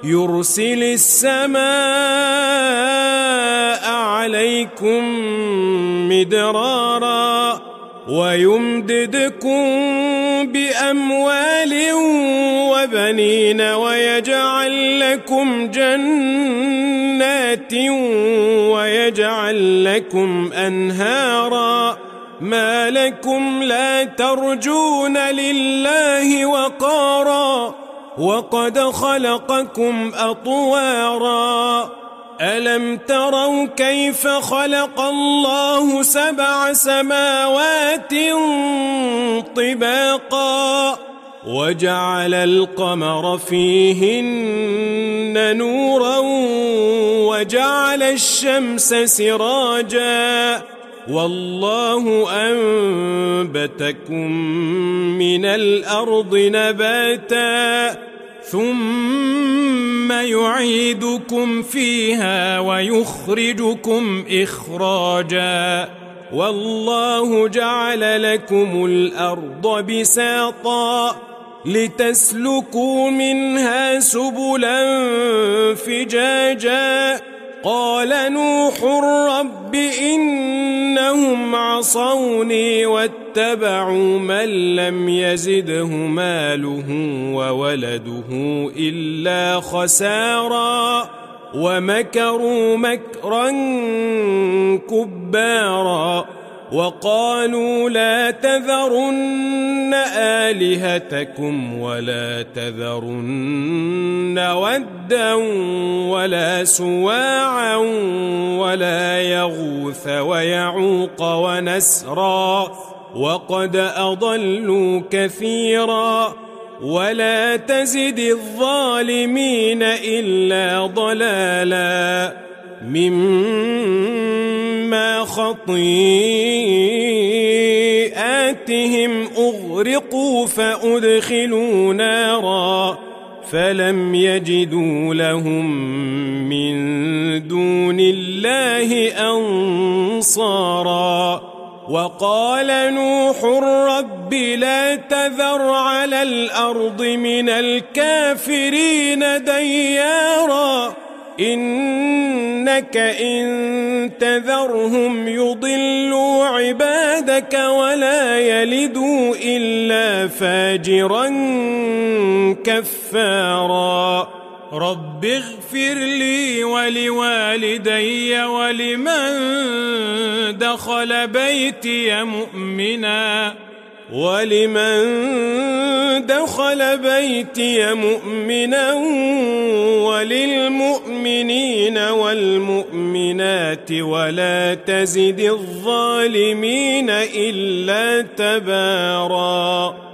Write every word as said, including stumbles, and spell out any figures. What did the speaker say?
يرسل السماء عليكم مدرارا ويمددكم بأموال وبنين ويجعل لكم جنات ويجعل لكم أنهارا ما لكم لا ترجون لله وقارا وقد خلقكم أطوارا ألم تروا كيف خلق الله سبع سماوات طباقا وجعل القمر فيهن نورا وجعل الشمس سراجا والله أنبتكم من الأرض نباتا ثم يعيدكم فيها ويخرجكم إخراجا والله جعل لكم الأرض بساطا لتسلكوا منها سبلا فجاجا قال نوح رب إنهم عصوني واتبعوا من لم يزده ماله وولده إلا خسارا ومكروا مكرا كبارا وقالوا لا تذرن آلهتكم ولا تذرن ودا ولا سواعا ولا يغوث ويعوق ونسرا وقد أضلوا كثيرا ولا تزد الظالمين إلا ضلالا مما خطيئاتهم أغرقوا فأدخلوا نارا فلم يجدوا لهم من دون الله أنصارا وقال نوح رب لا تذر على الأرض من الكافرين ديارا إنك إن تذرهم يضلوا عبادك ولا يلدوا إلا فاجرا كفارا رب اغفر لي ولوالدي ولمن دخل بيتي مؤمنا ولمن دخل بيتي مؤمنا وللمؤمنين والمؤمنات ولا تزد الظالمين إلا تبارا.